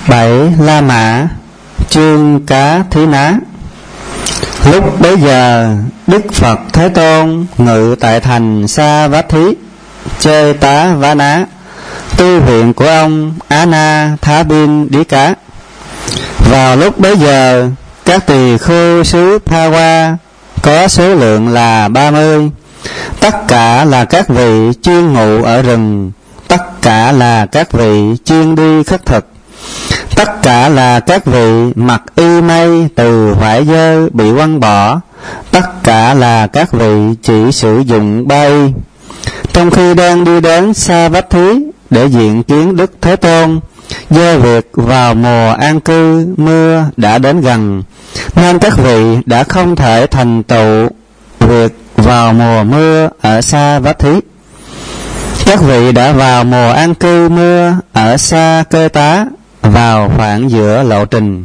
7. La Mã. Chương Cá Thí Ná. Lúc bấy giờ, Đức Phật Thế Tôn ngự tại thành Sa Vát Thí, Chê Tá Vá Ná, tu viện của ông Á Na Thá Bin Đí Cá. Vào lúc bấy giờ, các tỳ khưu xứ Tha Qua có số lượng là 30, tất cả là các vị chuyên ngụ ở rừng, tất cả là các vị chuyên đi khất thực, tất cả là các vị mặc y mây từ vải dơ bị quăng bỏ, tất cả là các vị chỉ sử dụng bay. Trong khi đang đi đến Sa Vát Thí để diện kiến Đức Thế Tôn, do việc vào mùa an cư mưa đã đến gần, nên các vị đã không thể thành tựu việc vào mùa mưa ở Sa Vát Thí. Các vị đã vào mùa an cư mưa ở Sa Kê Tá vào khoảng giữa lộ trình.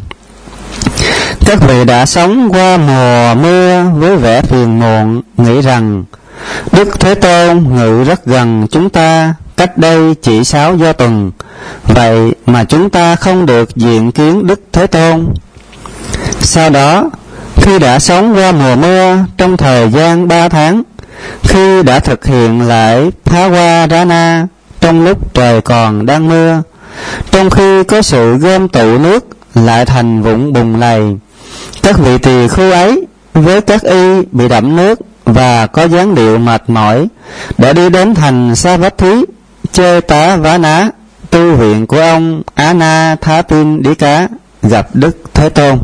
Các vị đã sống qua mùa mưa với vẻ phiền muộn, nghĩ rằng Đức Thế Tôn ngự rất gần chúng ta, cách đây chỉ 6 do tuần, vậy mà chúng ta không được diện kiến Đức Thế Tôn. Sau đó, khi đã sống qua mùa mưa trong thời gian 3 tháng, khi đã thực hiện lễ Phá Hoa Rá Na trong lúc trời còn đang mưa, trong khi có sự gom tụ nước lại thành vũng bùn lầy, các vị tỳ khưu ấy với các y bị đẫm nước và có dáng điệu mệt mỏi đã đi đến thành Sa Vát Thí, Chê Tá Vá Ná, tu viện của ông Á Na Thá Bin Đí Cá, gặp Đức Thế Tôn.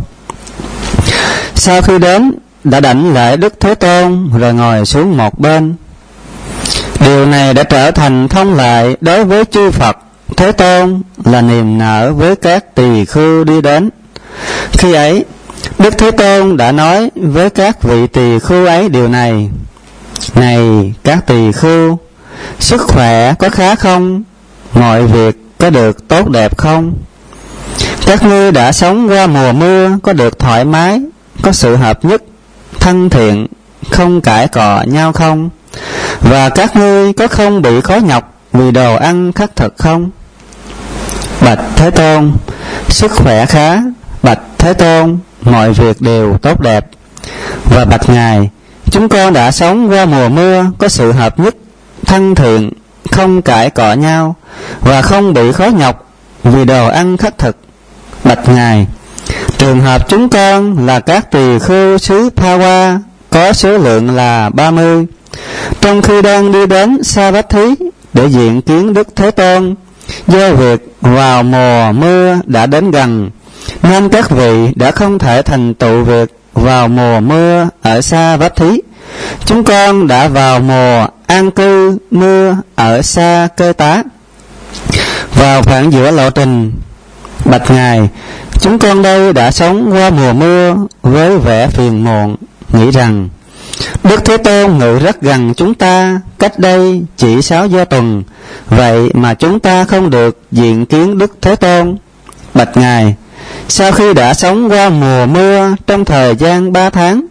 Sau khi đến, đã đảnh lễ Đức Thế Tôn rồi ngồi xuống một bên. Điều này đã trở thành thông lệ đối với chư Phật Thế Tôn, là niềm nở với các tỳ khưu đi đến. Khi ấy, Đức Thế Tôn đã nói với các vị tỳ khưu ấy điều này: Này các tỳ khưu, sức khỏe có khá không? Mọi việc có được tốt đẹp không? Các ngươi đã sống qua mùa mưa có được thoải mái, có sự hợp nhất, thân thiện, không cãi cọ nhau không? Và các ngươi có không bị khó nhọc vì đồ ăn khắc thực không? Bạch Thế Tôn, sức khỏe khá. Bạch Thế Tôn, mọi việc đều tốt đẹp. Và bạch Ngài, chúng con đã sống qua mùa mưa có sự hợp nhất, thân thiện, không cãi cọ nhau và không bị khó nhọc vì đồ ăn khắc thực. Bạch Ngài, trường hợp chúng con là các tỳ khưu xứ Tha Qua có số lượng là 30, trong khi đang đi đến Sa Vát Thí để diện kiến Đức Thế Tôn, do việc vào mùa mưa đã đến gần, nên các vị đã không thể thành tựu việc vào mùa mưa ở Sa Vát Thí. Chúng con đã vào mùa an cư mưa ở Sa Kê Tá, vào khoảng giữa lộ trình. Bạch Ngài, chúng con đây đã sống qua mùa mưa với vẻ phiền muộn, nghĩ rằng Đức Thế Tôn ngự rất gần chúng ta, cách đây chỉ 6 do tuần, vậy mà chúng ta không được diện kiến Đức Thế Tôn. Bạch Ngài, sau khi đã sống qua mùa mưa trong thời gian 3 tháng,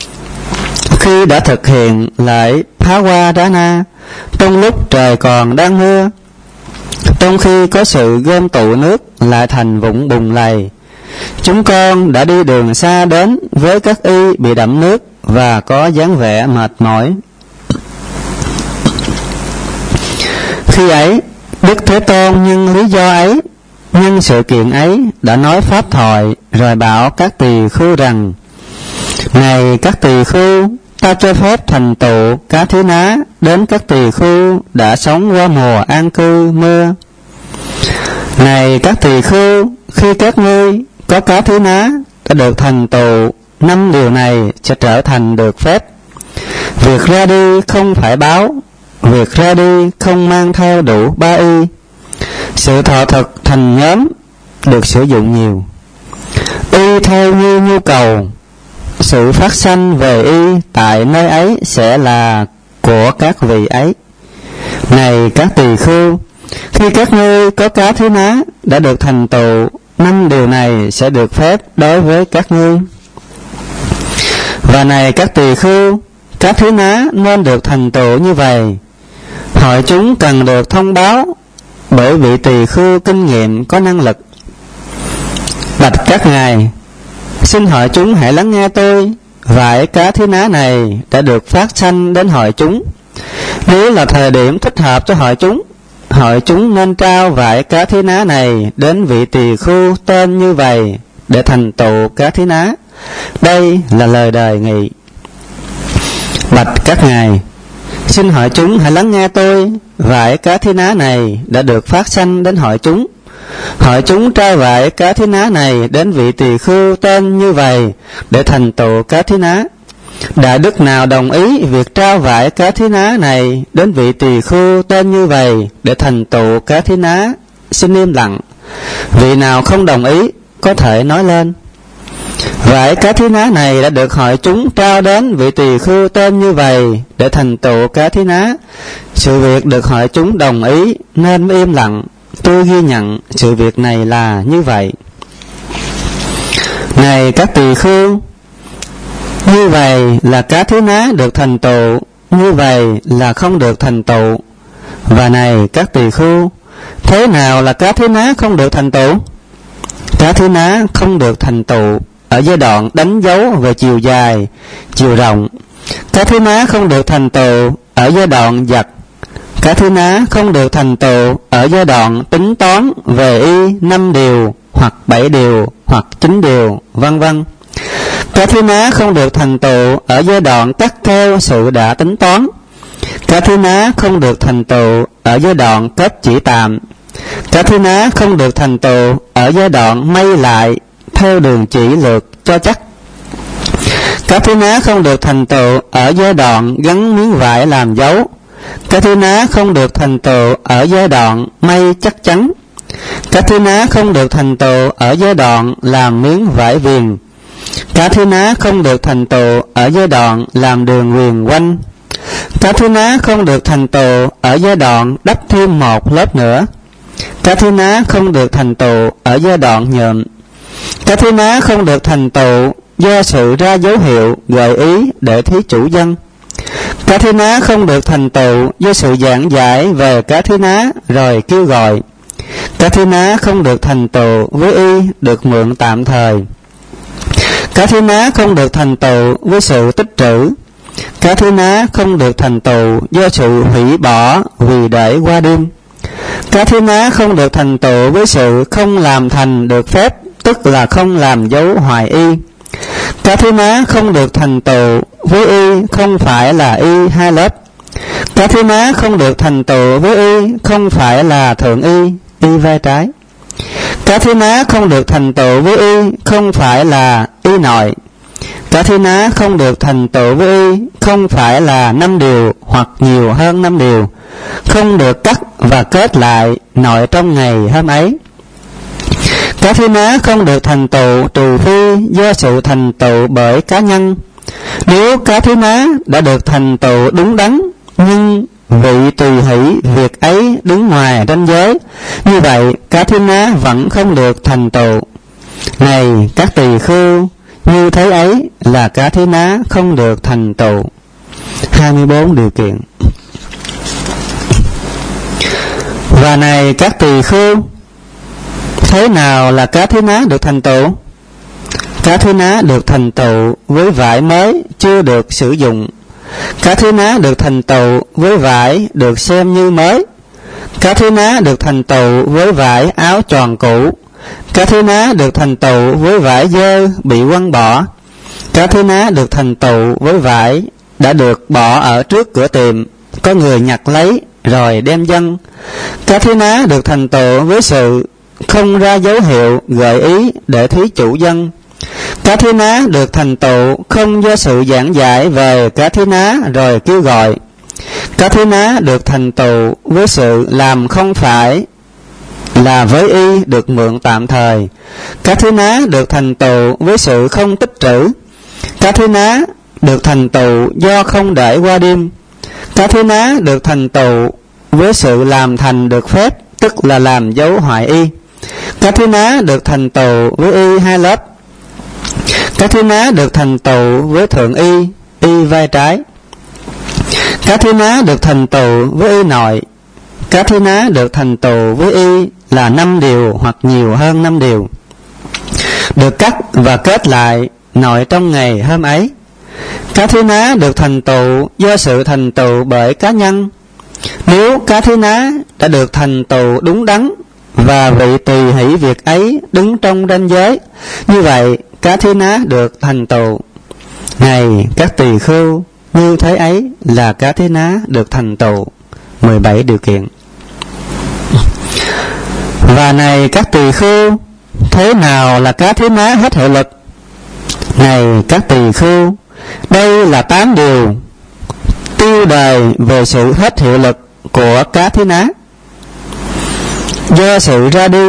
khi đã thực hiện lễ Phá Hoa Rá Na trong lúc trời còn đang mưa, trong khi có sự gom tụ nước lại thành vũng bùn lầy, chúng con đã đi đường xa đến với các y bị đẫm nước và có dáng vẻ mệt mỏi. Khi ấy, Đức Thế Tôn nhân lý do ấy, nhân sự kiện ấy đã nói pháp thoại, rồi bảo các tỳ khưu rằng: Này các tỳ khưu, ta cho phép thành tựu Cá Thí Ná đến các tỳ khưu đã sống qua mùa an cư mưa. Này các tỳ khưu, khi các ngươi có Cá Thí Ná đã được thành tựu, 5 điều này sẽ trở thành được phép. Việc ra đi không phải báo, việc ra đi không mang theo đủ 3 y, sự thọ thực thành nhóm được sử dụng nhiều, y theo như nhu cầu, sự phát sanh về y tại nơi ấy sẽ là của các vị ấy. Này các tỳ khưu, khi các ngươi có Cá Thí Ná đã được thành tựu, 5 điều này sẽ được phép đối với các ngươi. Và này các tỳ khưu, Cá Thí Ná nên được thành tựu như vậy. Hội chúng cần được thông báo bởi vị tỳ khưu kinh nghiệm có năng lực. Bạch các ngài, xin hội chúng hãy lắng nghe tôi. Vải cá thí ná này đã được phát sanh đến hội chúng. Nếu là thời điểm thích hợp cho hội chúng nên trao vải cá thí ná này đến vị tỳ khưu tên như vậy để thành tựu cá thí ná. Đây là lời đề nghị. Bạch các ngài, xin hội chúng hãy lắng nghe tôi. Vải cá thí ná này đã được phát sanh đến hội chúng. Hội chúng trao vải cá thí ná này đến vị tỳ khưu tên như vậy để thành tựu cá thí ná. Đại đức nào đồng ý việc trao vải cá thí ná này đến vị tỳ khưu tên như vậy để thành tựu cá thí ná, xin im lặng. Vị nào không đồng ý có thể nói lên. Vải cá thí ná này đã được hội chúng trao đến vị tỳ khưu tên như vậy để thành tựu cá thí ná. Sự việc được hội chúng đồng ý nên mới im lặng. Tôi ghi nhận sự việc này là như vậy. Này các tỳ khưu, như vậy là cá thí ná được thành tựu, như vậy là không được thành tựu. Và này các tỳ khưu, thế nào là cá thí ná không được thành tựu? Cá thí ná không được thành tựu ở giai đoạn đánh dấu về chiều dài, chiều rộng. Cá thí ná không được thành tựu ở giai đoạn giặt. Cá thí ná không được thành tựu ở giai đoạn tính toán về y 5 điều hoặc 7 điều hoặc 9 điều, vân vân. Cá thí ná không được thành tựu ở giai đoạn cắt theo sự đã tính toán. Cá thí ná không được thành tựu ở giai đoạn kết chỉ tạm. Cá thí ná không được thành tựu ở giai đoạn may lại theo đường chỉ lược cho chắc. Cá thí ná không được thành tựu ở giai đoạn gắn miếng vải làm dấu. Cá thí ná không được thành tựu ở giai đoạn may chắc chắn. Cá thí ná không được thành tựu ở giai đoạn làm miếng vải viền. Cá thí ná không được thành tựu ở giai đoạn làm đường viền quanh. Cá thí ná không được thành tựu ở giai đoạn đắp thêm một lớp nữa. Cá thí ná không được thành tựu ở giai đoạn nhuộm. Cá thí ná không được thành tựu do sự ra dấu hiệu gợi ý để thí chủ dân. Cá thí ná không được thành tựu do sự giảng giải về cá thí ná rồi kêu gọi. Cá thí ná không được thành tựu với y được mượn tạm thời. Cá thí ná không được thành tựu với sự tích trữ. Cá thí ná không được thành tựu do sự hủy bỏ vì để qua đêm. Cá thí ná không được thành tựu với sự không làm thành được phép, tức là không làm dấu hoài y. Cá thí ná không được thành tựu với y không phải là y hai lớp. Cá thí ná không được thành tựu với y không phải là thượng y vai trái. Cá thí ná không được thành tựu với y không phải là y nội. Cá thí ná không được thành tựu với y không phải là 5 điều hoặc nhiều hơn 5 điều, không được cắt và kết lại nội trong ngày hôm ấy. Cá thí ná không được thành tựu trừ phi do sự thành tựu bởi cá nhân. Nếu cá thí ná đã được thành tựu đúng đắn, nhưng vị tùy hỷ việc ấy đứng ngoài ranh giới, như vậy cá thí ná vẫn không được thành tựu. Này các tỳ khưu, như thế ấy là cá thí ná không được thành tựu. 24 điều kiện. Và này các tỳ khưu, thế nào là cá thí ná được thành tựu? Cá thí ná được thành tựu với vải mới chưa được sử dụng. Cá thí ná được thành tựu với vải được xem như mới. Cá thí ná được thành tựu với vải áo tròn cũ. Cá thí ná được thành tựu với vải dơ bị quăng bỏ. Cá thí ná được thành tựu với vải đã được bỏ ở trước cửa tiệm, có người nhặt lấy rồi đem dâng. Cá thí ná được thành tựu với sự không ra dấu hiệu gợi ý để thí chủ dân. Cá thí ná được thành tựu không do sự giảng giải về cá thí ná rồi kêu gọi. Cá thí ná được thành tựu với sự làm không phải là với y được mượn tạm thời. Cá thí ná được thành tựu với sự không tích trữ. Cá thí ná được thành tựu do không để qua đêm. Cá thí ná được thành tựu với sự làm thành được phép, tức là làm dấu hoại y. Cá thí ná được thành tựu với y hai lớp. Cá thí ná được thành tựu với thượng y vai trái. Cá thí ná được thành tựu với y nội. Cá thí ná được thành tựu với y là 5 điều hoặc nhiều hơn 5 điều. được cắt và kết lại nội trong ngày hôm ấy. Cá Thí Ná được thành tựu do sự thành tựu bởi cá nhân. Nếu Cá Thí Ná đã được thành tựu đúng đắn và vị tỳ hỷ việc ấy đứng trong ranh giới, như vậy Cá Thí Ná được thành tựu. Này các tỳ khưu, như thế ấy là Cá Thí Ná được thành tựu 17 điều kiện. Và này các tỳ khưu, thế nào là Cá Thí Ná hết hiệu lực? Này các tỳ khưu, đây là 8 điều tiêu đề về sự hết hiệu lực của Cá Thí Ná. Do sự ra đi,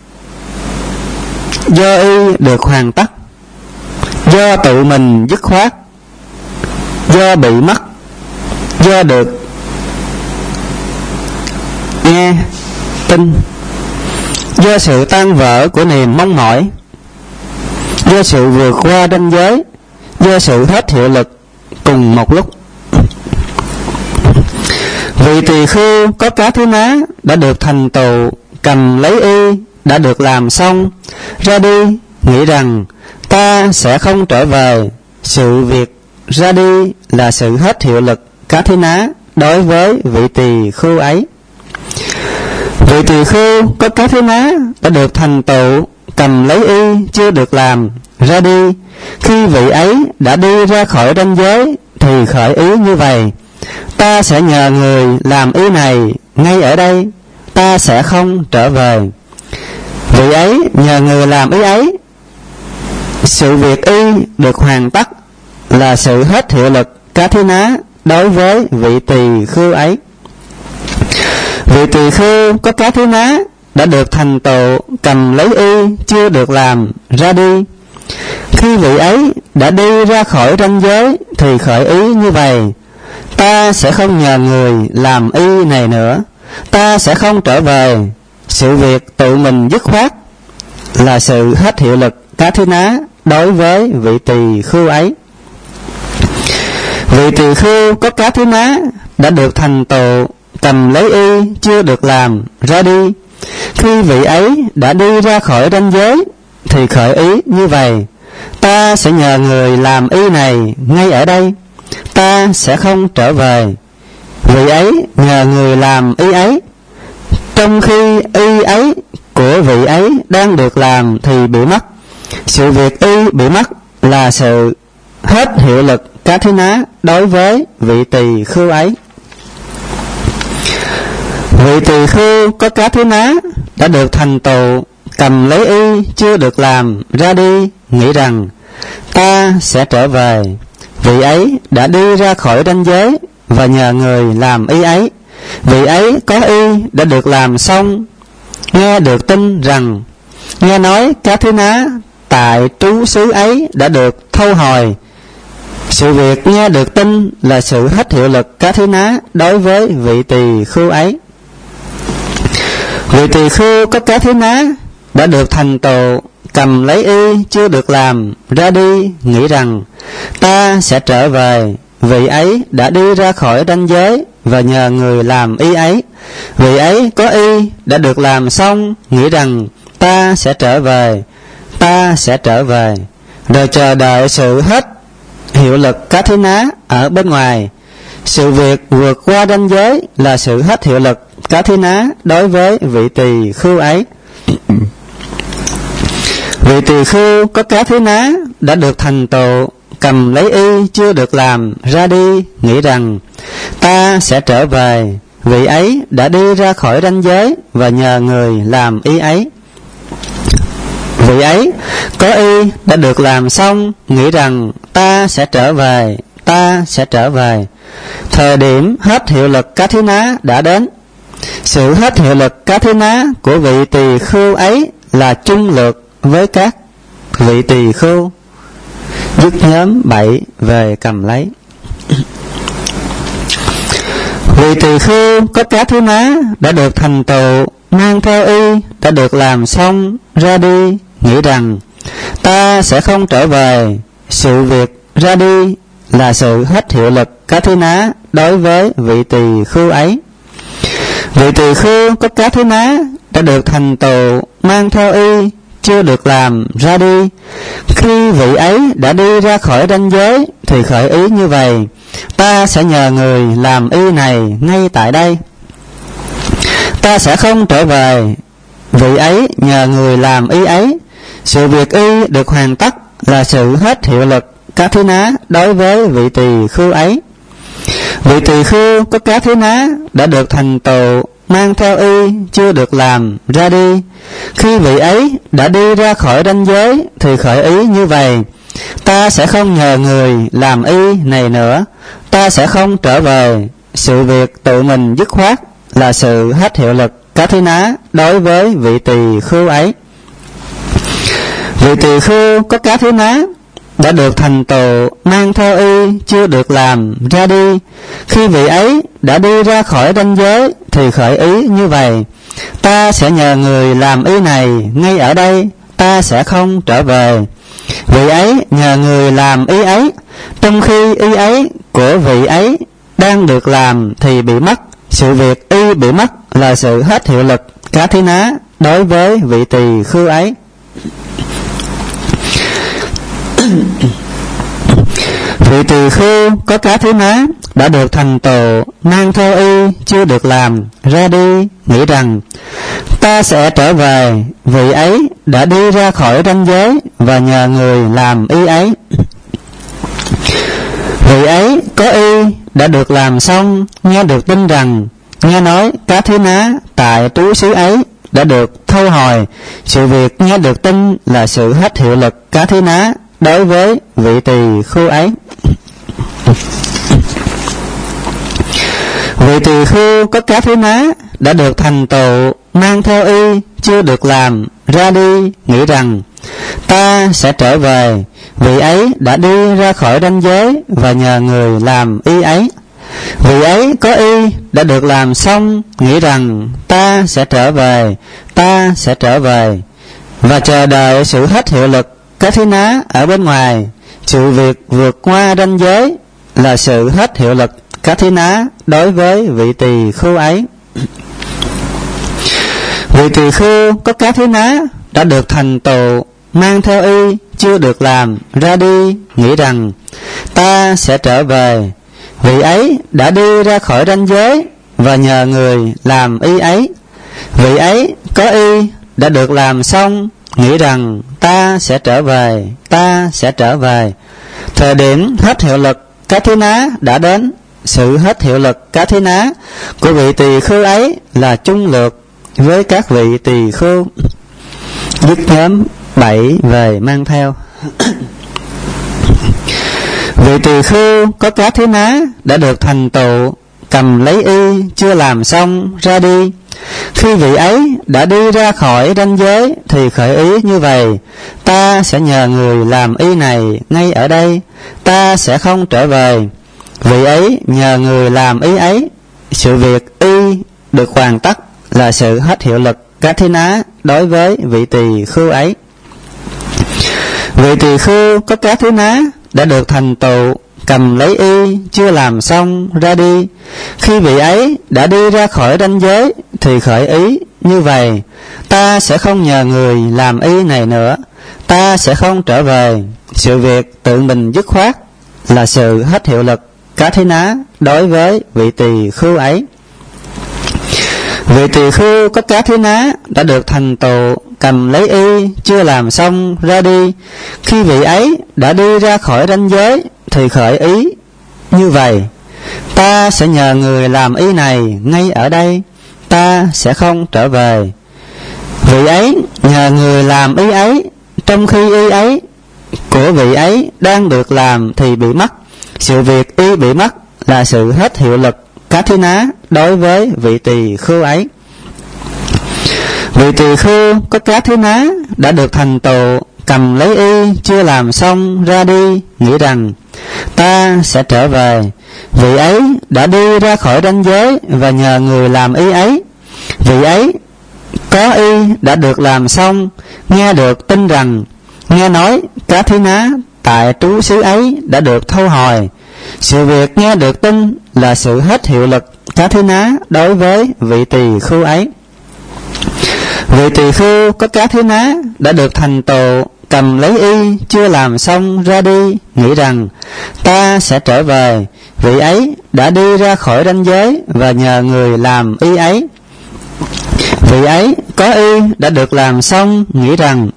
do y được hoàn tất, do tự mình dứt khoát, do bị mất, do được nghe tin, do sự tan vỡ của niềm mong mỏi, do sự vượt qua ranh giới, do sự hết hiệu lực cùng một lúc. Vị tỳ khưu có Cá Thí Ná đã được thành tựu cầm lấy y đã được làm xong, ra đi nghĩ rằng ta sẽ không trở về. Sự việc ra đi là sự hết hiệu lực Cá Thí Ná đối với vị tỳ khưu ấy. Vị tỳ khưu có Cá Thí Ná đã được thành tựu cầm lấy y chưa được làm, ra đi. Khi vị ấy đã đi ra khỏi ranh giới thì khởi ý như vậy: ta sẽ nhờ người làm ý này ngay ở đây, ta sẽ không trở về. Vị ấy nhờ người làm ý ấy. Sự việc y được hoàn tất là sự hết hiệu lực Cá Thí Ná đối với vị tỳ khưu ấy. Vị tỳ khưu có Cá Thí Ná đã được thành tựu cầm lấy y chưa được làm, ra đi. Khi vị ấy đã đi ra khỏi ranh giới thì khởi ý như vậy: ta sẽ không nhờ người làm y này nữa, ta sẽ không trở về. Sự việc tự mình dứt khoát là sự hết hiệu lực Cá Thí Ná đối với vị tỳ khưu ấy. Vị tỳ khưu có Cá Thí Ná đã được thành tựu cầm lấy y chưa được làm, ra đi. Khi vị ấy đã đi ra khỏi ranh giới thì khởi ý như vậy: ta sẽ nhờ người làm y này ngay ở đây, ta sẽ không trở về. Vị ấy nhờ người làm y ấy. Trong khi y ấy của vị ấy đang được làm thì bị mất. Sự việc y bị mất là sự hết hiệu lực Cá Thí Ná đối với vị tỳ khưu ấy. Vị tỳ khưu có Cá Thí Ná đã được thành tựu cầm lấy y chưa được làm, ra đi nghĩ rằng ta sẽ trở về. Vị ấy đã đi ra khỏi ranh giới và nhờ người làm y ấy. Vị ấy có y đã được làm xong, nghe được tin rằng nghe nói Cá Thí Ná tại trú xứ ấy đã được thâu hồi. Sự việc nghe được tin là sự hết hiệu lực Cá Thí Ná đối với vị tỳ khưu ấy. Vị tỳ khưu có Cá Thí Ná đã được thành tựu cầm lấy y chưa được làm, ra đi nghĩ rằng ta sẽ trở về. Vị ấy đã đi ra khỏi ranh giới và nhờ người làm y ấy. Vị ấy có y đã được làm xong, nghĩ rằng ta sẽ trở về, ta sẽ trở về, rồi chờ đợi sự hết hiệu lực Cá Thí Ná ở bên ngoài. Sự việc vượt qua ranh giới là sự hết hiệu lực Cá Thí Ná đối với vị tỳ khưu ấy. Vị tỳ khưu có Cá Thí Ná đã được thành tựu cầm lấy y chưa được làm, ra đi nghĩ rằng ta sẽ trở về. Vị ấy đã đi ra khỏi ranh giới và nhờ người làm y ấy. Vị ấy có y đã được làm xong, nghĩ rằng ta sẽ trở về, ta sẽ trở về. Thời điểm hết hiệu lực Cá Thí Ná đã đến. Sự hết hiệu lực Cá Thí Ná của vị tỳ khưu ấy là chung lược với các vị tỳ khưu. Dứt nhóm 7 về cầm lấy. Vị tỳ khưu có Cá Thí Ná đã được thành tựu mang theo y đã được làm xong, ra đi nghĩ rằng ta sẽ không trở về. Sự việc ra đi là sự hết hiệu lực Cá Thí Ná đối với vị tỳ khưu ấy. Vị tỳ khưu có Cá Thí Ná đã được thành tựu mang theo y chưa được làm ra đi. Khi vị ấy đã đi ra khỏi ranh giới thì khởi ý như vậy: ta sẽ nhờ người làm y này ngay tại đây, ta sẽ không trở về. Vị ấy nhờ người làm y ấy, sự việc y được hoàn tất là sự hết hiệu lực các thí ná đối với vị tỳ khưu ấy. Vị tỳ khưu có các thí ná đã được thành tựu mang theo y chưa được làm ra đi. Khi vị ấy đã đi ra khỏi ranh giới thì khởi ý như vậy: ta sẽ không nhờ người làm y này nữa, ta sẽ không trở về. Sự việc tự mình dứt khoát là sự hết hiệu lực các thí ná đối với vị tỳ khưu ấy. Vị tỳ khưu có các thí ná đã được thành tựu mang theo y chưa được làm ra đi. Khi vị ấy đã đi ra khỏi ranh giới thì khởi ý như vậy: ta sẽ nhờ người làm y này ngay ở đây, ta sẽ không trở về. Vị ấy nhờ người làm y ấy, trong khi y ấy của vị ấy đang được làm thì bị mất. Sự việc y bị mất là sự hết hiệu lực các thí ná đối với vị tỳ khưu ấy. Vị tỳ khưu có các thí ná đã được thành tựu mang theo y chưa được làm ra đi, nghĩ rằng ta sẽ trở về. Vị ấy đã đi ra khỏi ranh giới và nhờ người làm y ấy. Vị ấy có y đã được làm xong, nghe được tin rằng, nghe nói các thí ná tại trú xứ ấy đã được thâu hồi. Sự việc nghe được tin là sự hết hiệu lực các thí ná đối với vị tỳ khưu ấy. Vị tỳ khưu có các thí ná đã được thành tựu mang theo y chưa được làm ra đi, nghĩ rằng ta sẽ trở về. Vị ấy đã đi ra khỏi ranh giới và nhờ người làm y ấy. Vị ấy có y đã được làm xong, nghĩ rằng ta sẽ trở về, ta sẽ trở về, và chờ đợi sự hết hiệu lực các thí ná ở bên ngoài. Sự việc vượt qua ranh giới là sự hết hiệu lực các thí ná đối với vị tỳ khưu ấy. Vị tỳ khưu có các thí ná đã được thành tựu mang theo y chưa được làm ra đi, nghĩ rằng ta sẽ trở về. Vị ấy đã đi ra khỏi ranh giới và nhờ người làm y ấy. Vị ấy có y đã được làm xong, nghĩ rằng ta sẽ trở về, ta sẽ trở về. Thời điểm hết hiệu lực các thí ná đã đến. Sự hết hiệu lực các thí ná của vị tỳ khưu ấy là chung lược với các vị tỳ khưu. Dứt nhóm 7 về mang theo. Vị tỳ khưu có các thí ná đã được thành tựu cầm lấy y chưa làm xong ra đi. Khi vị ấy đã đi ra khỏi ranh giới thì khởi ý như vậy: ta sẽ nhờ người làm y này ngay ở đây, ta sẽ không trở về. Vị ấy nhờ người làm y ấy. Sự việc y được hoàn tất là sự hết hiệu lực các thí ná đối với vị tỳ khưu ấy. Vị tỳ khưu có các thí ná đã được thành tựu cầm lấy y chưa làm xong ra đi. Khi vị ấy đã đi ra khỏi ranh giới thì khởi ý như vậy: ta sẽ không nhờ người làm y này nữa, ta sẽ không trở về. Sự việc tự mình dứt khoát là sự hết hiệu lực các thí ná đối với vị tỳ khưu ấy. Vị tỳ khưu có các thí ná đã được thành tựu cầm lấy y chưa làm xong ra đi. Khi vị ấy đã đi ra khỏi ranh giới thì khởi ý như vậy: ta sẽ nhờ người làm y này ngay ở đây, ta sẽ không trở về. Vị ấy nhờ người làm y ấy, trong khi y ấy của vị ấy đang được làm thì bị mất. Sự việc y bị mất là sự hết hiệu lực các thí ná đối với vị tỳ khưu ấy. Vị tỳ khưu có các thí ná đã được thành tựu cầm lấy y chưa làm xong ra đi, nghĩ rằng ta sẽ trở về. Vị ấy đã đi ra khỏi ranh giới và nhờ người làm y ấy. Vị ấy có y đã được làm xong, nghe được tin rằng, nghe nói các thí ná tại trú xứ ấy đã được thâu hồi. Sự việc nghe được tin là sự hết hiệu lực các thí ná đối với vị tỳ khưu ấy. Vị tỳ khưu có cá thí ná đã được thành tựu, cầm lấy y chưa làm xong ra đi, nghĩ rằng ta sẽ trở về. Vị ấy đã đi ra khỏi ranh giới và nhờ người làm y ấy. Vị ấy có y đã được làm xong, nghĩ rằng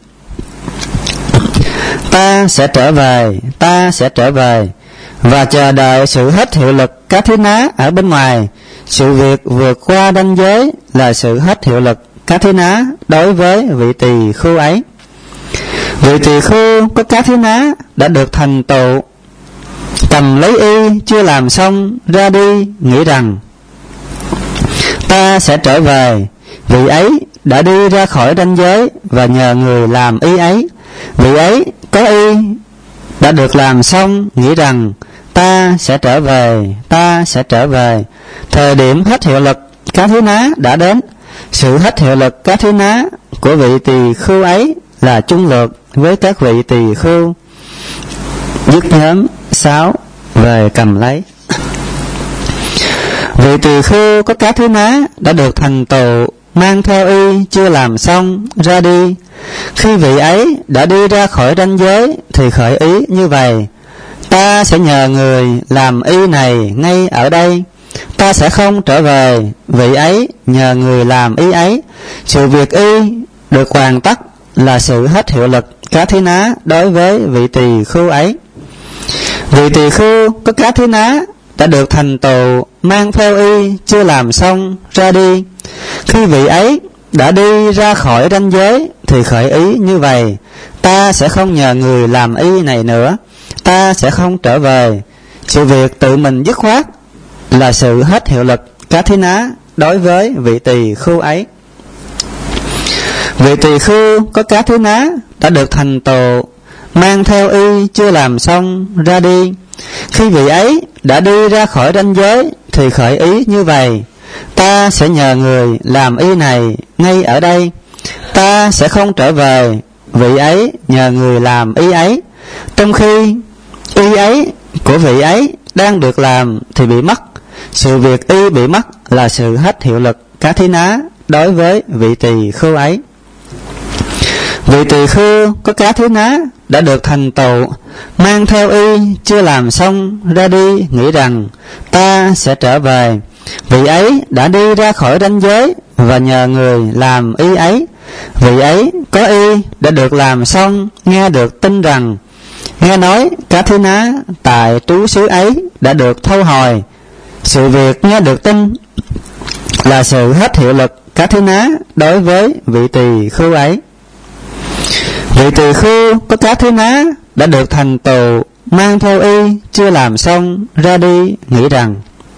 ta sẽ trở về, ta sẽ trở về, và chờ đợi sự hết hiệu lực cá thí ná ở bên ngoài. Sự việc vượt qua ranh giới là sự hết hiệu lực cá thí ná đối với vị tỳ khưu ấy. Vị tỳ khưu có cá thí ná đã được thành tựu, cầm lấy y chưa làm xong ra đi, nghĩ rằng ta sẽ trở về. Vị ấy đã đi ra khỏi ranh giới và nhờ người làm y ấy. Vị ấy có y đã được làm xong, nghĩ rằng ta sẽ trở về, ta sẽ trở về. Thời điểm hết hiệu lực cá thí ná đã đến. Sự hết hiệu lực cá thí ná của vị tỳ khưu ấy là chung lược với các vị tỳ khưu. Dứt nhóm 6 về cầm lấy. Vị tỳ khưu có cá thí ná đã được thành tựu, mang theo y chưa làm xong ra đi. Khi vị ấy đã đi ra khỏi ranh giới thì khởi ý như vậy: ta sẽ nhờ người làm y này ngay ở đây, ta sẽ không trở về. Vị ấy nhờ người làm y ấy. Sự việc y được hoàn tất là sự hết hiệu lực cá thí ná đối với vị tỳ khưu ấy. Vị tỳ khưu có cá thí ná đã được thành tựu, mang theo y chưa làm xong ra đi. Khi vị ấy đã đi ra khỏi ranh giới thì khởi ý như vậy: ta sẽ không nhờ người làm y này nữa, ta sẽ không trở về. Sự việc tự mình dứt khoát là sự hết hiệu lực cá thí ná đối với vị tỳ khưu ấy. Vị tỳ khưu có cá thí ná đã được thành tựu, mang theo y chưa làm xong ra đi. Khi vị ấy đã đi ra khỏi ranh giới thì khởi ý như vậy: ta sẽ nhờ người làm y này ngay ở đây, ta sẽ không trở về. Vị ấy nhờ người làm y ấy. Trong khi y ấy của vị ấy đang được làm thì bị mất. Sự việc y bị mất là sự hết hiệu lực cá thí ná đối với vị tỳ khưu ấy. Vị tỳ khưu có cá thí ná đã được thành tựu, mang theo y chưa làm xong ra đi, nghĩ rằng ta sẽ trở về. Vị ấy đã đi ra khỏi ranh giới và nhờ người làm y ấy. Vị ấy có y đã được làm xong, nghe được tin rằng, nghe nói cá thí ná tại trú xứ ấy đã được thâu hồi. Sự việc nghe được tin là sự hết hiệu lực cá thí ná đối với vị tỳ khưu ấy. Vị tỳ khưu có cá thí ná đã được thành tựu, mang theo y chưa làm xong ra đi, nghĩ rằng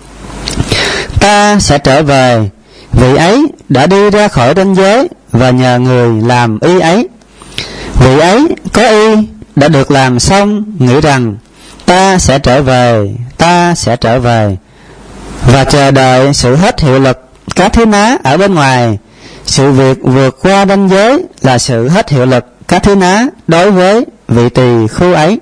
ta sẽ trở về. Vị ấy đã đi ra khỏi ranh giới và nhờ người làm y ấy. Vị ấy có y đã được làm xong, nghĩ rằng ta sẽ trở về, ta sẽ trở về, và chờ đợi sự hết hiệu lực cá thí ná ở bên ngoài. Sự việc vượt qua ranh giới là sự hết hiệu lực cá thí ná đối với vị tỳ khưu ấy.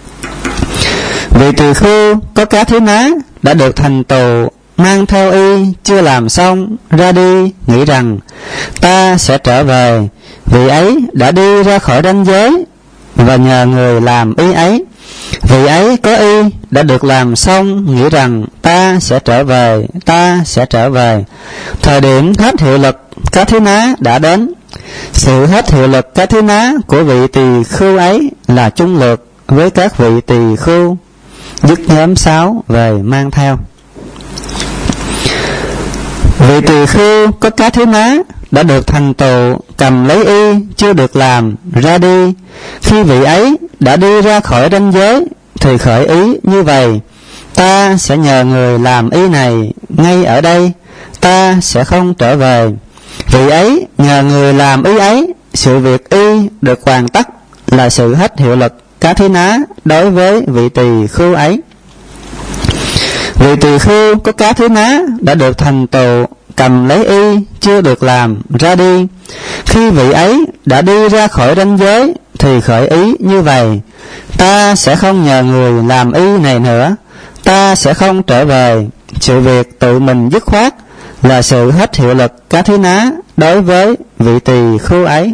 Vị tỳ khưu có cá thí ná đã được thành tựu, mang theo y chưa làm xong ra đi, nghĩ rằng ta sẽ trở về. Vị ấy đã đi ra khỏi ranh giới và nhờ người làm y ấy. Vị ấy có y đã được làm xong, nghĩ rằng ta sẽ trở về, ta sẽ trở về. Thời điểm hết hiệu lực cá thí ná đã đến. Sự hết hiệu lực cá thí ná của vị tỳ khưu ấy là chung lược với các vị tỳ khưu. Dứt nhóm 6 về mang theo. Vị tỳ khưu có cá thí ná đã được thành tựu, cầm lấy y chưa được làm ra đi. Khi vị ấy đã đi ra khỏi ranh giới thì khởi ý như vậy: ta sẽ nhờ người làm y này ngay ở đây, ta sẽ không trở về. Vị ấy nhờ người làm y ấy. Sự việc y được hoàn tất là sự hết hiệu lực cá thí ná đối với vị tỳ khưu ấy. Vị tỳ khưu có cá thí ná đã được thành tựu, cầm lấy y chưa được làm ra đi. Khi vị ấy đã đi ra khỏi ranh giới thì khởi ý như vậy: ta sẽ không nhờ người làm y này nữa, ta sẽ không trở về. Sự việc tự mình dứt khoát là sự hết hiệu lực cá thí ná đối với vị tỳ khưu ấy.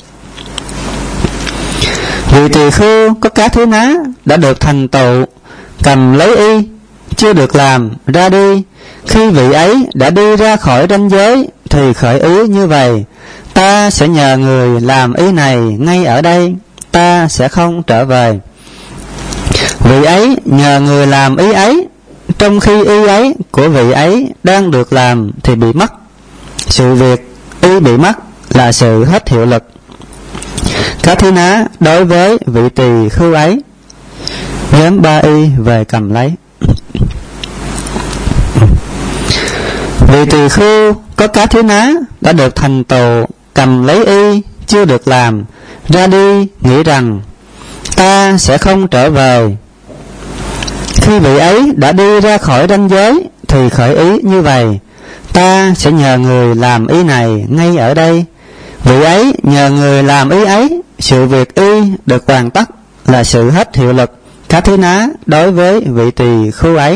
Vị tỳ khưu có cá thí ná đã được thành tựu cầm lấy y chưa được làm ra đi. Khi vị ấy đã đi ra khỏi ranh giới thì khởi ý như vậy: ta sẽ nhờ người làm ý này ngay ở đây, ta sẽ không trở về. Vị ấy nhờ người làm ý ấy, trong khi ý ấy của vị ấy đang được làm thì bị mất. Sự việc ý bị mất là sự hết hiệu lực cá thí ná đối với vị tỳ khưu ấy. Nhóm 3y về cầm lấy. Vị tỳ khưu có cá thí ná đã được thành tựu cầm lấy y chưa được làm ra đi, nghĩ rằng ta sẽ không trở về. Khi vị ấy đã đi ra khỏi ranh giới thì khởi ý như vậy: ta sẽ nhờ người làm ý này ngay ở đây. Vị ấy nhờ người làm ý ấy, sự việc y được hoàn tất là sự hết hiệu lực cá thí ná đối với vị tỳ khưu ấy.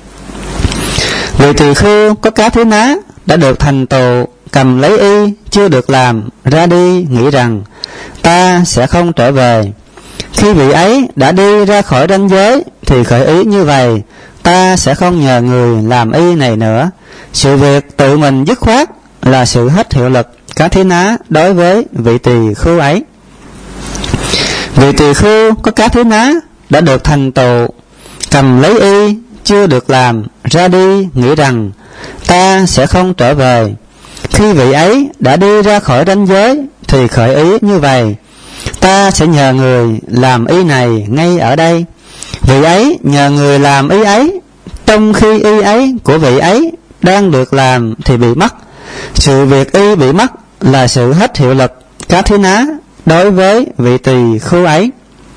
Vị tỳ khưu có cá thí ná đã được thành tựu cầm lấy y chưa được làm ra đi, nghĩ rằng ta sẽ không trở về. Khi vị ấy đã đi ra khỏi ranh giới thì khởi ý như vậy: ta sẽ không nhờ người làm y này nữa. Sự việc tự mình dứt khoát là sự hết hiệu lực cá thí ná đối với vị tỳ khưu ấy. Vị tỳ khưu có cá thí ná đã được thành tựu cầm lấy y chưa được làm ra đi, nghĩ rằng ta sẽ không trở về. Khi vị ấy đã đi ra khỏi ranh giới thì khởi ý như vậy: ta sẽ nhờ người làm ý này ngay ở đây. Vị ấy nhờ người làm ý ấy, trong khi ý ấy của vị ấy đang được làm thì bị mất. Sự việc y bị mất là sự hết hiệu lực cá thí ná đối với vị tỳ khưu ấy.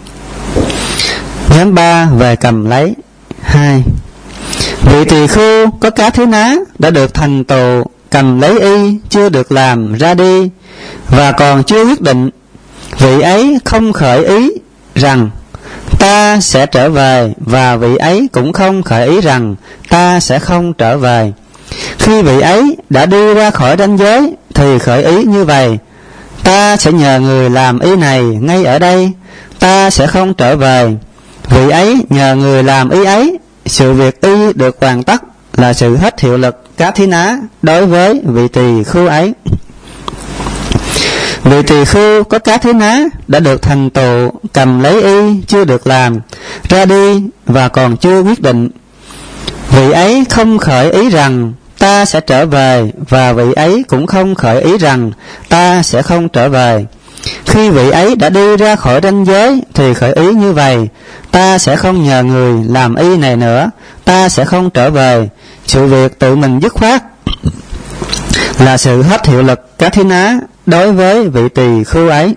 Nhóm 3 về cầm lấy. 2. Vị tỳ khưu có cá thí ná đã được thành tựu cầm lấy y chưa được làm ra đi và còn chưa quyết định. Vị ấy không khởi ý rằng ta sẽ trở về, và vị ấy cũng không khởi ý rằng ta sẽ không trở về. Khi vị ấy đã đi ra khỏi ranh giới thì khởi ý như vậy: ta sẽ nhờ người làm ý này ngay ở đây, ta sẽ không trở về. Vị ấy nhờ người làm ý ấy, sự việc y được hoàn tất là sự hết hiệu lực cá thí ná đối với vị tỳ khưu ấy. Vị tỳ khưu có cá thí ná đã được thành tựu cầm lấy y chưa được làm ra đi và còn chưa quyết định. Vị ấy không khởi ý rằng ta sẽ trở về, và vị ấy cũng không khởi ý rằng ta sẽ không trở về. Khi vị ấy đã đi ra khỏi ranh giới thì khởi ý như vậy: ta sẽ không nhờ người làm y này nữa, ta sẽ không trở về. Sự việc tự mình dứt khoát là sự hết hiệu lực cá thí ná đối với vị tỳ khưu ấy.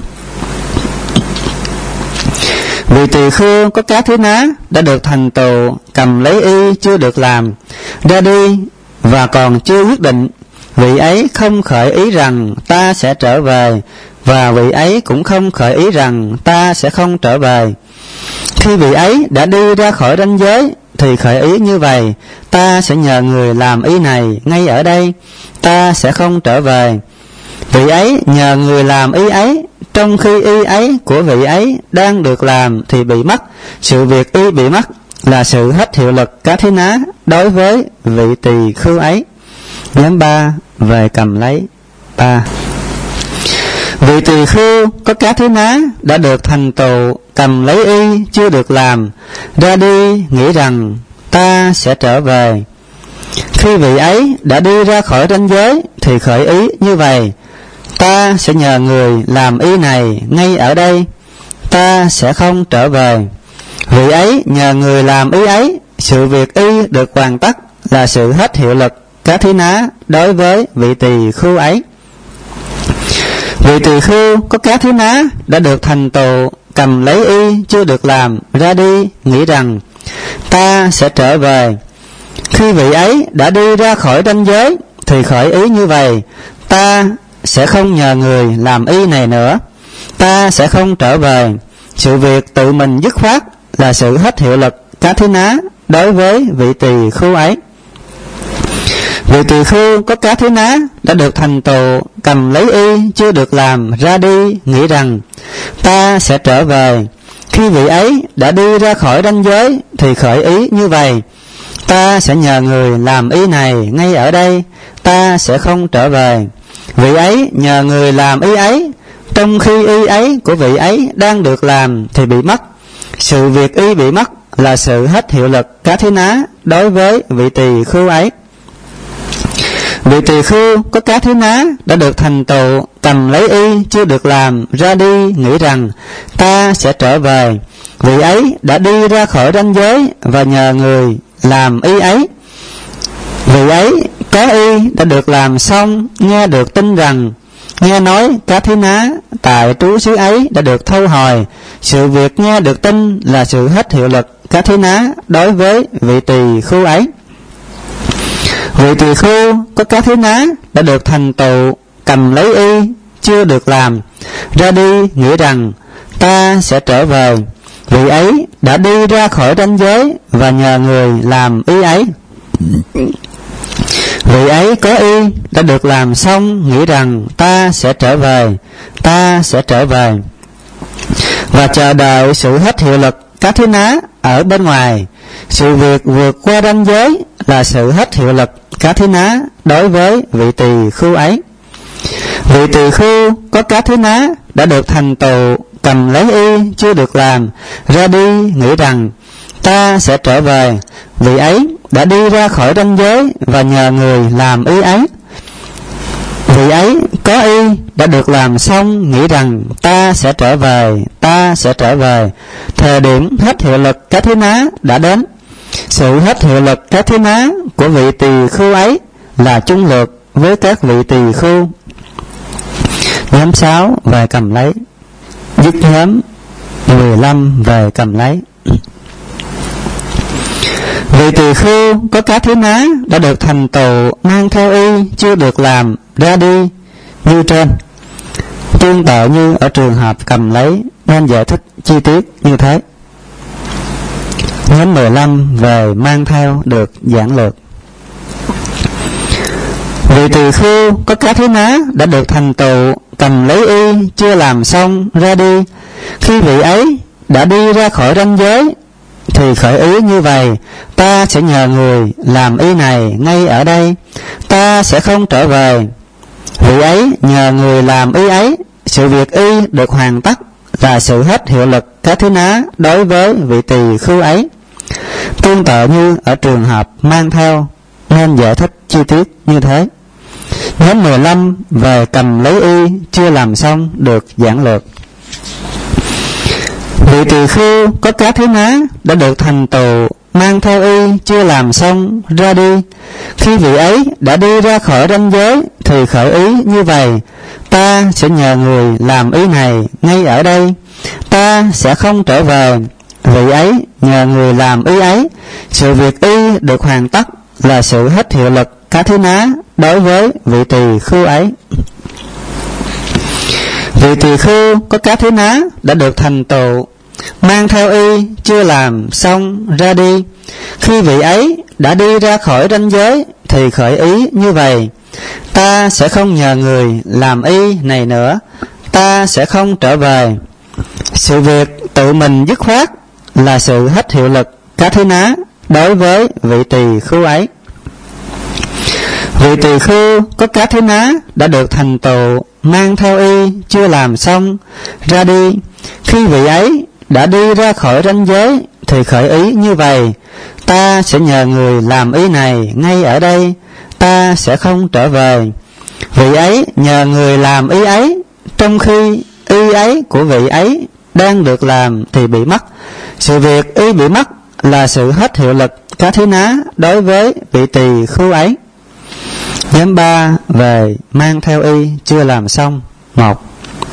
Vị tỳ khưu có cá thí ná đã được thành tựu cầm lấy y chưa được làm ra đi và còn chưa quyết định. Vị ấy không khởi ý rằng ta sẽ trở về, và vị ấy cũng không khởi ý rằng ta sẽ không trở về. Khi vị ấy đã đi ra khỏi ranh giới thì khởi ý như vậy: ta sẽ nhờ người làm ý này ngay ở đây, ta sẽ không trở về. Vị ấy nhờ người làm ý ấy, trong khi ý ấy của vị ấy đang được làm thì bị mất. Sự việc y bị mất là sự hết hiệu lực cá thí ná đối với vị tỳ khưu ấy. Nhóm 3 về cầm lấy. 3. Vị tỳ khưu có cá thí ná đã được thành tựu cầm lấy y chưa được làm ra đi, nghĩ rằng ta sẽ trở về. Khi vị ấy đã đi ra khỏi ranh giới thì khởi ý như vậy: ta sẽ nhờ người làm ý này ngay ở đây, ta sẽ không trở về. Vị ấy nhờ người làm ý ấy, sự việc y được hoàn tất là sự hết hiệu lực cá thí ná đối với vị tỳ khưu ấy. Vị tỳ khưu có cá thí ná đã được thành tựu cầm lấy y chưa được làm ra đi, nghĩ rằng ta sẽ trở về. Khi vị ấy đã đi ra khỏi ranh giới thì khởi ý như vậy: ta sẽ không nhờ người làm y này nữa, ta sẽ không trở về. Sự việc tự mình dứt khoát là sự hết hiệu lực cá thí ná đối với vị tỳ khưu ấy. Vị tỳ khưu có cá thí ná đã được thành tựu, cầm lấy y chưa được làm, ra đi nghĩ rằng ta sẽ trở về. Khi vị ấy đã đi ra khỏi ranh giới thì khởi ý như vậy: ta sẽ nhờ người làm ý này ngay ở đây, ta sẽ không trở về. Vị ấy nhờ người làm ý ấy, trong khi ý ấy của vị ấy đang được làm thì bị mất. Sự việc y bị mất là sự hết hiệu lực cá thí ná đối với vị tỳ khưu ấy. Vị tỳ khưu có cá thí ná đã được thành tựu, cầm lấy y chưa được làm, ra đi nghĩ rằng ta sẽ trở về. Vị ấy đã đi ra khỏi ranh giới và nhờ người làm y ấy. Vị ấy có y đã được làm xong, nghe được tin rằng, nghe nói cá thí ná tại trú xứ ấy đã được thâu hồi. Sự việc nghe được tin là sự hết hiệu lực cá thí ná đối với vị tỳ khưu ấy. Vị tỳ khưu có cá thí ná đã được thành tựu, cầm lấy y chưa được làm, ra đi nghĩ rằng ta sẽ trở về. Vị ấy đã đi ra khỏi ranh giới và nhờ người làm y ấy. Vị ấy có y đã được làm xong, nghĩ rằng ta sẽ trở về, ta sẽ trở về, và chờ đợi sự hết hiệu lực cá thí ná ở bên ngoài. Sự việc vượt qua ranh giới là sự hết hiệu lực cá thí ná đối với vị tỳ khưu ấy. Vị tỳ khưu có cá thí ná đã được thành tựu, cầm lấy y chưa được làm, ra đi nghĩ rằng ta sẽ trở về. Vị ấy đã đi ra khỏi ranh giới và nhờ người làm y ấy. Vị ấy có y đã được làm xong, nghĩ rằng ta sẽ trở về, ta sẽ trở về. Thời điểm hết hiệu lực cá thí ná đã đến. Sự hết hiệu lực cá thí ná của vị tỳ khưu ấy là chung lược với các vị tỳ khưu. Nhóm 6 về cầm lấy. Dứt nhóm 15 về cầm lấy. Vị tỳ khưu có cá thí ná đã được thành tựu, mang theo y chưa được làm, ra đi như trên. Tương tự như ở trường hợp cầm lấy nên giải thích chi tiết như thế. Nhóm 15 về mang theo được giản lược. Vị tỳ khưu có cá thí ná đã được thành tựu, cầm lấy y chưa làm xong, ra đi. Khi vị ấy đã đi ra khỏi ranh giới thì khởi ý như vậy: ta sẽ nhờ người làm y này ngay ở đây, ta sẽ không trở về. Vị ấy nhờ người làm y ấy. Sự việc y được hoàn tất là sự hết hiệu lực cá thí ná đối với vị tỳ khưu ấy. Tương tự như ở trường hợp mang theo nên giải thích chi tiết như thế. Nhóm 15 về cầm lấy y chưa làm xong được giản lược. Vị tỳ khưu có cá thí ná đã được thành tựu, mang theo y chưa làm xong, ra đi. Khi vị ấy đã đi ra khỏi ranh giới thì khởi ý như vậy: ta sẽ nhờ người làm ý này ngay ở đây, ta sẽ không trở về. Vị ấy nhờ người làm ý ấy. Sự việc y được hoàn tất là sự hết hiệu lực cá thí ná đối với vị tỳ khưu ấy. Vị tỳ khưu có cá thí ná đã được thành tựu, mang theo y chưa làm xong, ra đi. Khi vị ấy đã đi ra khỏi ranh giới thì khởi ý như vậy: ta sẽ không nhờ người làm y này nữa, ta sẽ không trở về. Sự việc tự mình dứt khoát là sự hết hiệu lực cá thí ná đối với vị tỳ khưu ấy. Vị tỳ khưu có cá thí ná đã được thành tựu, mang theo y chưa làm xong, ra đi. Khi vị ấy đã đi ra khỏi ranh giới thì khởi ý như vậy: ta sẽ nhờ người làm ý này ngay ở đây, ta sẽ không trở về. Vị ấy nhờ người làm ý ấy, trong khi ý ấy của vị ấy đang được làm thì bị mất. Sự việc ý bị mất là sự hết hiệu lực cá thí ná đối với vị tỳ khưu ấy. Nhóm 3 về mang theo y chưa làm xong. 1.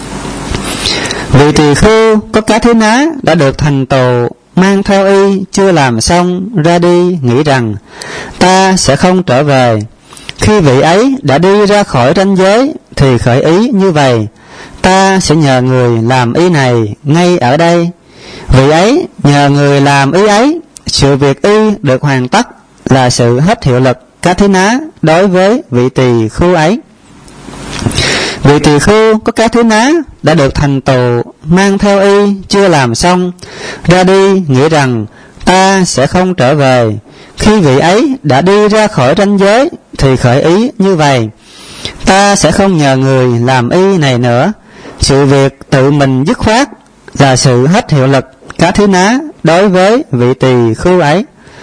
Vị tỳ khưu có cá thí ná đã được thành tựu, mang theo y chưa làm xong, ra đi nghĩ rằng ta sẽ không trở về. Khi vị ấy đã đi ra khỏi ranh giới thì khởi ý như vậy: ta sẽ nhờ người làm ý này ngay ở đây. Vị ấy nhờ người làm ý ấy. Sự việc y được hoàn tất là sự hết hiệu lực Cá Thí Ná đối với vị tỳ khưu ấy. Vị tỳ khưu có Cá Thí Ná đã được thành tựu, mang theo y chưa làm xong, ra đi nghĩ rằng ta sẽ không trở về. Khi vị ấy đã đi ra khỏi ranh giới thì khởi ý như vậy: ta sẽ không nhờ người làm y này nữa. Sự việc tự mình dứt khoát là sự hết hiệu lực Cá Thí Ná đối với vị tỳ khưu ấy.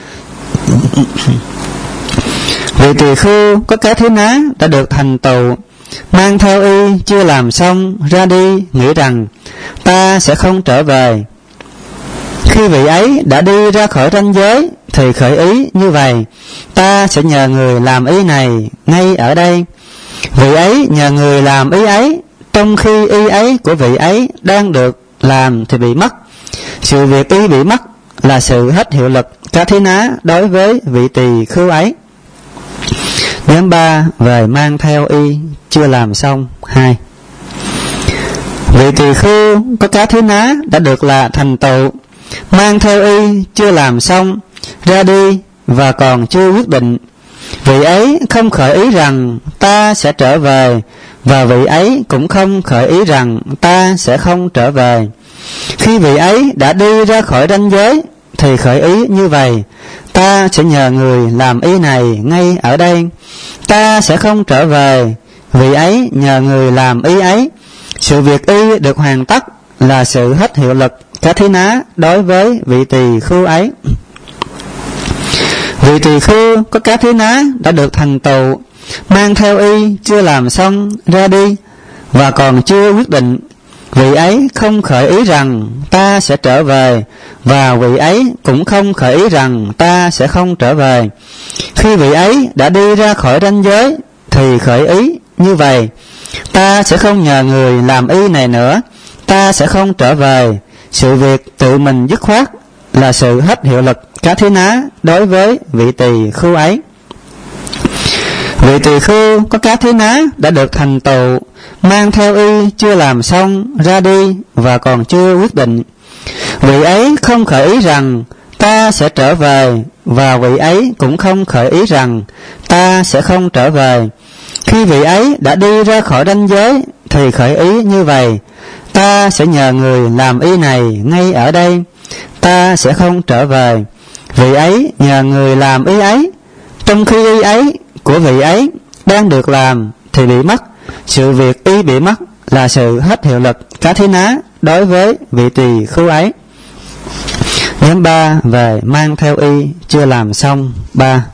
Vị tỳ khưu có Cá Thí Ná đã được thành tựu, mang theo y chưa làm xong, ra đi nghĩ rằng ta sẽ không trở về. Khi vị ấy đã đi ra khỏi ranh giới thì khởi ý như vậy: ta sẽ nhờ người làm ý này ngay ở đây. Vị ấy nhờ người làm ý ấy, trong khi ý ấy của vị ấy đang được làm thì bị mất. Sự việc ý bị mất là sự hết hiệu lực Cá Thí Ná đối với vị tỳ khưu ấy. Nhóm 3 về mang theo y chưa làm xong 2. Vị tỳ khưu có Cá Thí Ná đã được là thành tựu, mang theo y chưa làm xong, ra đi và còn chưa quyết định. Vị ấy không khởi ý rằng ta sẽ trở về, và vị ấy cũng không khởi ý rằng ta sẽ không trở về. Khi vị ấy đã đi ra khỏi ranh giới thì khởi ý như vậy: ta sẽ nhờ người làm ý này ngay ở đây. Ta sẽ không trở về. Vị ấy nhờ người làm ý ấy. Sự việc y được hoàn tất là sự hết hiệu lực Cá Thí Ná đối với vị tỳ khưu ấy. Vị tỳ khưu có Cá Thí Ná đã được thành tựu, mang theo y chưa làm xong, ra đi và còn chưa quyết định. Vị ấy không khởi ý rằng ta sẽ trở về, và vị ấy cũng không khởi ý rằng ta sẽ không trở về. Khi vị ấy đã đi ra khỏi ranh giới thì khởi ý như vậy: ta sẽ không nhờ người làm y này nữa. Ta sẽ không trở về. Sự việc tự mình dứt khoát là sự hết hiệu lực Cá Thí Ná đối với vị tỳ khưu ấy. Vị tỳ khưu có Cá Thí Ná đã được thành tựu, mang theo y chưa làm xong, ra đi và còn chưa quyết định. Vị ấy không khởi ý rằng ta sẽ trở về, và vị ấy cũng không khởi ý rằng ta sẽ không trở về. Khi vị ấy đã đi ra khỏi ranh giới thì khởi ý như vậy: ta sẽ nhờ người làm y này ngay ở đây. Ta sẽ không trở về. Vị ấy nhờ người làm ý ấy, trong khi ý ấy của vị ấy đang được làm thì bị mất. Sự việc y bị mất là sự hết hiệu lực Cá Thí Ná đối với vị tỳ khưu ấy. Nhóm 3 về mang theo y chưa làm xong 3.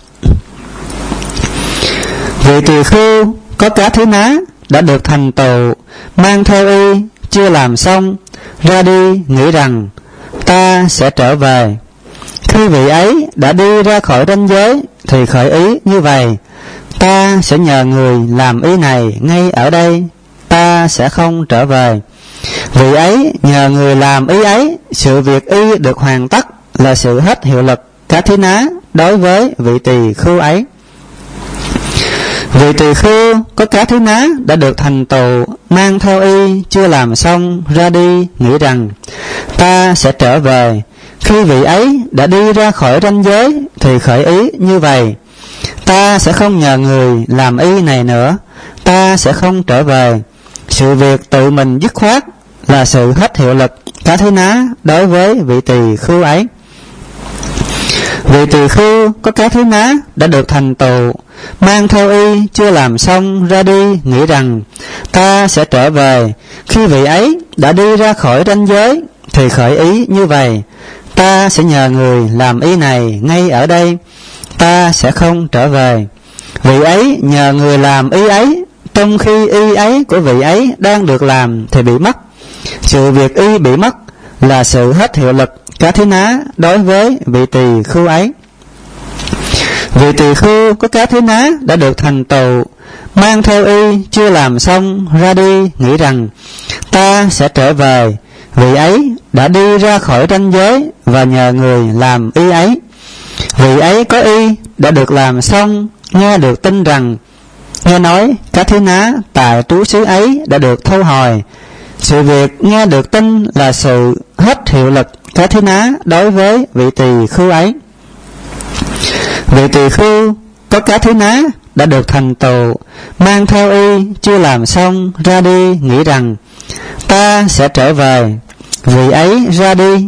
Vị tỳ khưu có Cá Thí Ná đã được thành tựu, mang theo y chưa làm xong, ra đi nghĩ rằng ta sẽ trở về. Khi vị ấy đã đi ra khỏi ranh giới thì khởi ý như vậy: ta sẽ nhờ người làm ý này ngay ở đây. Ta sẽ không trở về. Vị ấy nhờ người làm ý ấy. Sự việc y được hoàn tất là sự hết hiệu lực Cá Thí Ná đối với vị tỳ khưu ấy. Vị tỳ khưu có Cá Thí Ná đã được thành tựu, mang theo y chưa làm xong, ra đi nghĩ rằng ta sẽ trở về. Khi vị ấy đã đi ra khỏi ranh giới thì khởi ý như vậy: ta sẽ không nhờ người làm y này nữa. Ta sẽ không trở về. Sự việc tự mình dứt khoát là sự hết hiệu lực Cá Thí Ná đối với vị tỳ khưu ấy. Vị tỳ khưu có Cá Thí Ná đã được thành tựu, mang theo y chưa làm xong, ra đi nghĩ rằng ta sẽ trở về. Khi vị ấy đã đi ra khỏi ranh giới thì khởi ý như vậy: ta sẽ nhờ người làm ý này ngay ở đây. Ta sẽ không trở về. Vị ấy nhờ người làm ý ấy, trong khi ý ấy của vị ấy đang được làm thì bị mất. Sự việc y bị mất là sự hết hiệu lực Cá Thí Ná đối với vị tỳ khưu ấy. Vị tỳ khưu có Cá Thí Ná đã được thành tựu, mang theo y chưa làm xong, ra đi nghĩ rằng ta sẽ trở về. Vị ấy đã đi ra khỏi ranh giới và nhờ người làm y ấy. Vị ấy có y đã được làm xong, nghe được tin rằng, nghe nói Cá Thí Ná tại trú xứ ấy đã được thu hồi. Sự việc nghe được tin là sự hết hiệu lực Cá Thí Ná đối với vị tỳ khưu ấy. Vị tỳ khưu có cá thí ná đã được thành tựu, mang theo y chưa làm xong ra đi, nghĩ rằng ta sẽ trở về. Vị ấy ra đi,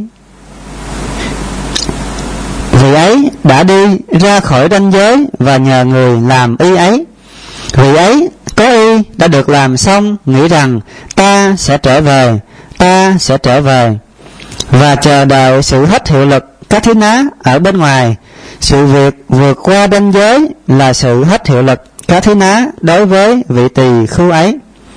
vị ấy đã đi ra khỏi ranh giới và nhờ người làm y ấy. Vị ấy có y đã được làm xong, nghĩ rằng ta sẽ trở về, ta sẽ trở về, và chờ đợi sự hết hiệu lực cá thí ná ở bên ngoài. Sự việc vượt qua ranh giới là sự hết hiệu lực cá thí ná đối với vị tỳ khưu ấy.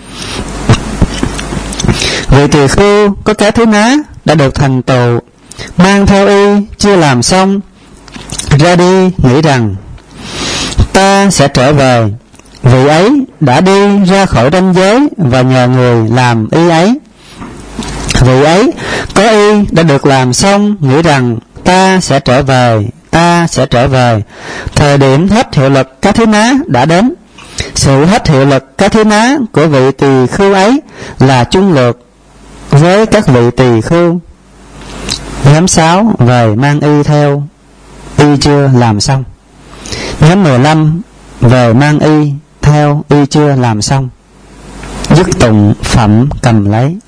Vị tỳ khưu có cá thí ná đã được thành tựu, mang theo y chưa làm xong ra đi, nghĩ rằng ta sẽ trở về. Vị ấy đã đi ra khỏi ranh giới và nhờ người làm y ấy. Vị ấy có y đã được làm xong, nghĩ rằng ta sẽ trở về, ta sẽ trở về. Thời điểm hết hiệu lực cá thí ná đã đến. Sự hết hiệu lực cá thí ná của vị tỳ khưu ấy là chung lược với các vị tỳ khưu. Nhóm 6 về mang y theo y chưa làm xong. Nhóm 15 về mang y theo y chưa làm xong. Dứt tụng phẩm cầm lấy.